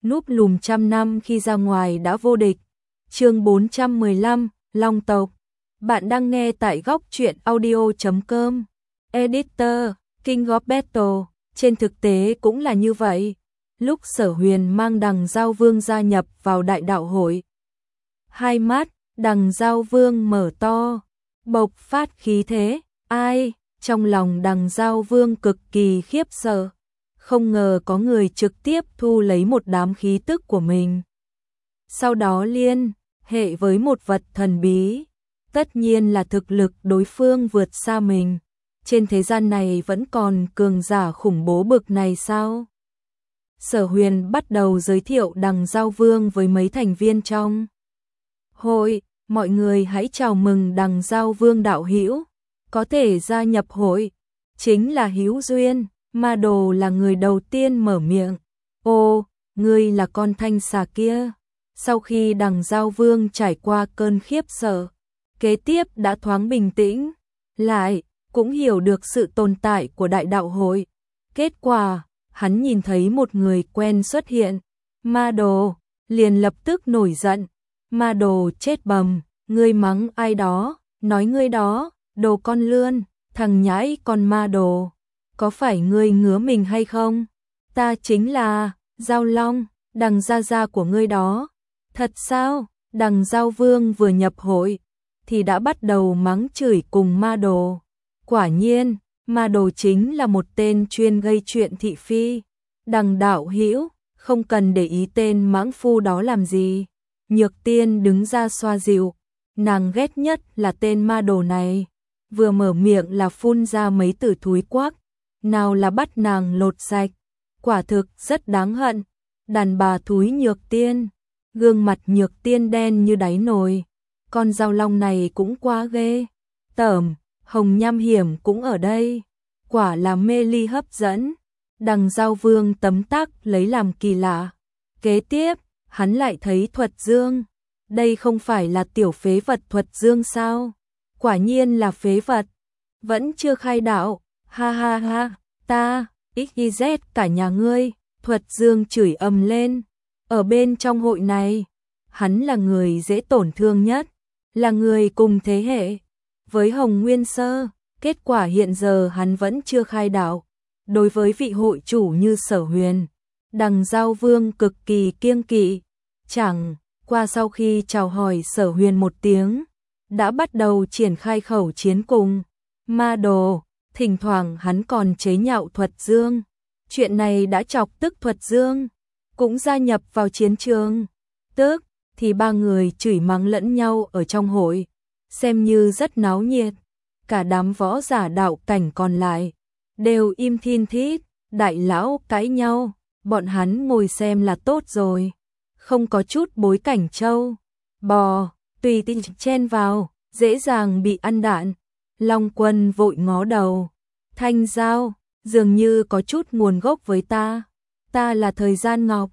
núp lùm trăm năm khi ra ngoài đã vô địch. Chương 415, Long tộc. Bạn đang nghe tại góc truyện audio.com. Editor, King of Battle. Trên thực tế cũng là như vậy. Lúc Sở Huyền mang Đằng Giao Vương gia nhập vào đại đạo hội, hai mắt Đằng Giao Vương mở to, bộc phát khí thế. Ai? Trong lòng Đằng Giao Vương cực kỳ khiếp sợ. Không ngờ có người trực tiếp thu lấy một đám khí tức của mình, sau đó liên hệ với một vật thần bí. Tất nhiên là thực lực đối phương vượt xa mình. Trên thế gian này vẫn còn cường giả khủng bố bực này sao? Sở Huyền bắt đầu giới thiệu Đằng Giao Vương với mấy thành viên trong hội. Mọi người hãy chào mừng Đằng Giao Vương đạo hữu có thể gia nhập hội, chính là hữu duyên. Ma Đồ là người đầu tiên mở miệng. Ô, ngươi là con thanh xà kia. Sau khi Đằng Giao Vương trải qua cơn khiếp sợ, kế tiếp đã thoáng bình tĩnh lại, cũng hiểu được sự tồn tại của đại đạo hội. Kết quả, hắn nhìn thấy một người quen xuất hiện. Ma Đồ liền lập tức nổi giận. Ma Đồ chết bầm, ngươi mắng ai đó, nói ngươi đó, đồ con lươn, thằng nhãi con Ma Đồ. Có phải ngươi ngứa mình hay không? Ta chính là Giao Long, Đằng gia gia của ngươi đó. Thật sao? Đằng Giao Vương vừa nhập hội thì đã bắt đầu mắng chửi cùng Ma Đồ. Quả nhiên, Ma Đồ chính là một tên chuyên gây chuyện thị phi. Đằng đạo hữu, không cần để ý tên mãng phu đó làm gì. Nhược Tiên đứng ra xoa dịu. Nàng ghét nhất là tên Ma Đồ này. Vừa mở miệng là phun ra mấy từ thúi quắc. Nào là bắt nàng lột sạch. Quả thực rất đáng hận. Đàn bà thúi Nhược Tiên. Gương mặt Nhược Tiên đen như đáy nồi. Con Giao Long này cũng quá ghê tởm. Hồng Nham Hiểm cũng ở đây. Quả là mê ly hấp dẫn. Đằng Giao Vương tấm tắc lấy làm kỳ lạ. Kế tiếp, hắn lại thấy Thuật Dương. Đây không phải là tiểu phế vật Thuật Dương sao? Quả nhiên là phế vật. Vẫn chưa khai đạo. Ha ha ha, ta, XYZ cả nhà ngươi. Thuật Dương chửi ầm lên. Ở bên trong hội này, hắn là người dễ tổn thương nhất, là người cùng thế hệ với Hồng Nguyên Sơ. Kết quả hiện giờ hắn vẫn chưa khai đạo. Đối với vị hội chủ như Sở Huyền, Đằng Giao Vương cực kỳ kiêng kỵ. Chẳng qua sau khi chào hỏi Sở Huyền một tiếng, đã bắt đầu triển khai khẩu chiến cùng Ma Đồ. Thỉnh thoảng hắn còn chế nhạo Thuật Dương. Chuyện này đã chọc tức Thuật Dương, cũng gia nhập vào chiến trường. Tức thì ba người chửi mắng lẫn nhau ở trong hội, xem như rất náo nhiệt. Cả đám võ giả đạo cảnh còn lại đều im thin thít. Đại lão cãi nhau, bọn hắn ngồi xem là tốt rồi, không có chút bối cảnh trâu bò tùy tiện chen vào, dễ dàng bị ăn đạn. Long Quân vội ngó đầu. Thanh Giao, dường như có chút nguồn gốc với ta. Ta là Thời Gian Ngọc.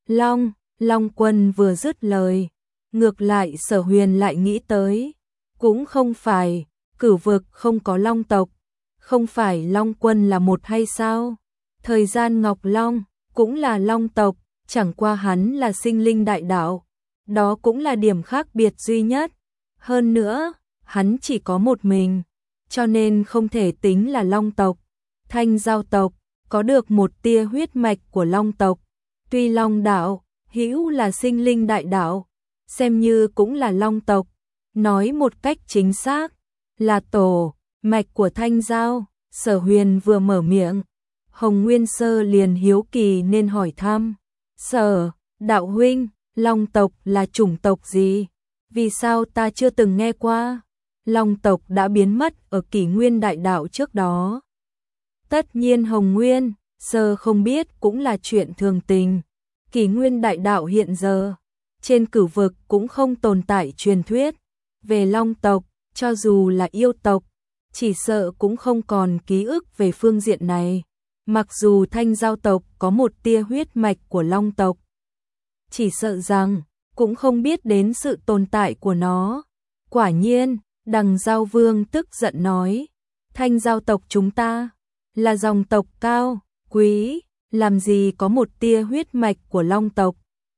Long Quân vừa dứt lời, ngược lại Sở Huyền lại nghĩ tới. Cũng không phải, Cửu vực không có Long tộc. Không phải Long Quân là một hay sao? Thời Gian Ngọc Long cũng là Long tộc, chẳng qua hắn là sinh linh đại đạo. Đó cũng là điểm khác biệt duy nhất. Hơn nữa, hắn chỉ có một mình, cho nên không thể tính là Long tộc. Thanh Giao tộc có được một tia huyết mạch của Long tộc. Tuy Long đạo hữu là sinh linh đại đạo, xem như cũng là Long tộc. Nói một cách chính xác là tổ mạch của Thanh Giao. Sở Huyền vừa mở miệng, Hồng Nguyên Sơ liền hiếu kỳ nên hỏi thăm. Sở đạo huynh, Long tộc là chủng tộc gì? Vì sao ta chưa từng nghe qua? Long tộc đã biến mất ở kỷ nguyên đại đạo trước đó. Tất nhiên Hồng Nguyên Sơ không biết cũng là chuyện thường tình. Kỷ nguyên đại đạo hiện giờ, trên cửu vực cũng không tồn tại truyền thuyết về Long tộc. Cho dù là yêu tộc, chỉ sợ cũng không còn ký ức về phương diện này. Mặc dù Thanh Giao tộc có một tia huyết mạch của Long tộc, chỉ sợ rằng cũng không biết đến sự tồn tại của nó. Quả nhiên, Đằng Giao Vương tức giận nói, Thanh Giao tộc chúng ta là dòng tộc cao quý, làm gì có một tia huyết mạch của Long tộc.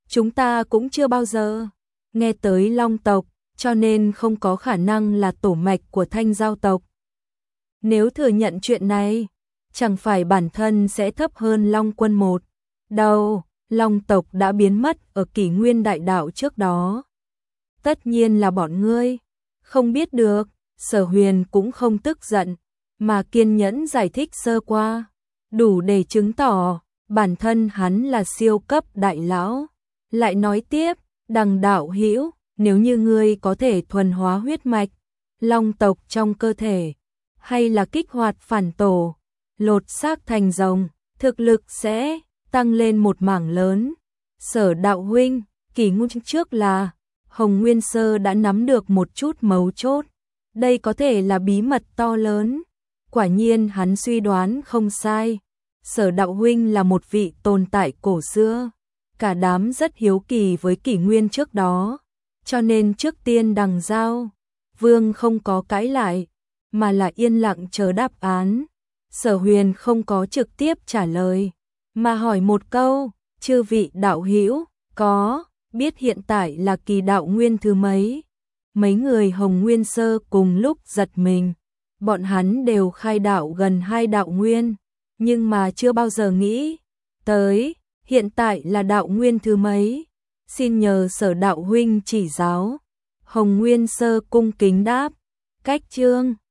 chúng ta cũng chưa bao giờ nghe tới Long tộc, cho nên không có khả năng là tổ mạch của Thanh Giao tộc. Nếu thừa nhận chuyện này, chẳng phải bản thân sẽ thấp hơn Long Quân một đâu, Long tộc đã biến mất ở kỷ nguyên đại đạo trước đó. Tất nhiên là bọn ngươi không biết được, Sở Huyền cũng không tức giận, mà kiên nhẫn giải thích sơ qua, đủ để chứng tỏ bản thân hắn là siêu cấp đại lão. Lại nói tiếp, Đằng đạo hữu, nếu như ngươi có thể thuần hóa huyết mạch Long tộc trong cơ thể, hay là kích hoạt phản tổ, lột xác thành rồng, thực lực sẽ tăng lên một mảng lớn. Sở đạo huynh, kỷ nguyên trước là Hồng Nguyên Sơ đã nắm được một chút mấu chốt. Đây có thể là bí mật to lớn. Quả nhiên hắn suy đoán không sai. Sở đạo huynh là một vị tồn tại cổ xưa. Cả đám rất hiếu kỳ với kỷ nguyên trước đó. Cho nên trước tiên Đằng Giao Vương không có cãi lại, mà là yên lặng chờ đáp án. Sở Huyền không có trực tiếp trả lời, mà hỏi một câu, chư vị đạo hữu có biết hiện tại là kỳ đạo nguyên thứ mấy? Mấy người Hồng Nguyên Sơ cùng lúc giật mình. Bọn hắn đều khai đạo gần 2 đạo nguyên, nhưng mà chưa bao giờ nghĩ tới hiện tại là đạo nguyên thứ mấy. Xin nhờ Sở đạo huynh chỉ giáo. Hồng Nguyên Sơ cung kính đáp, cách chương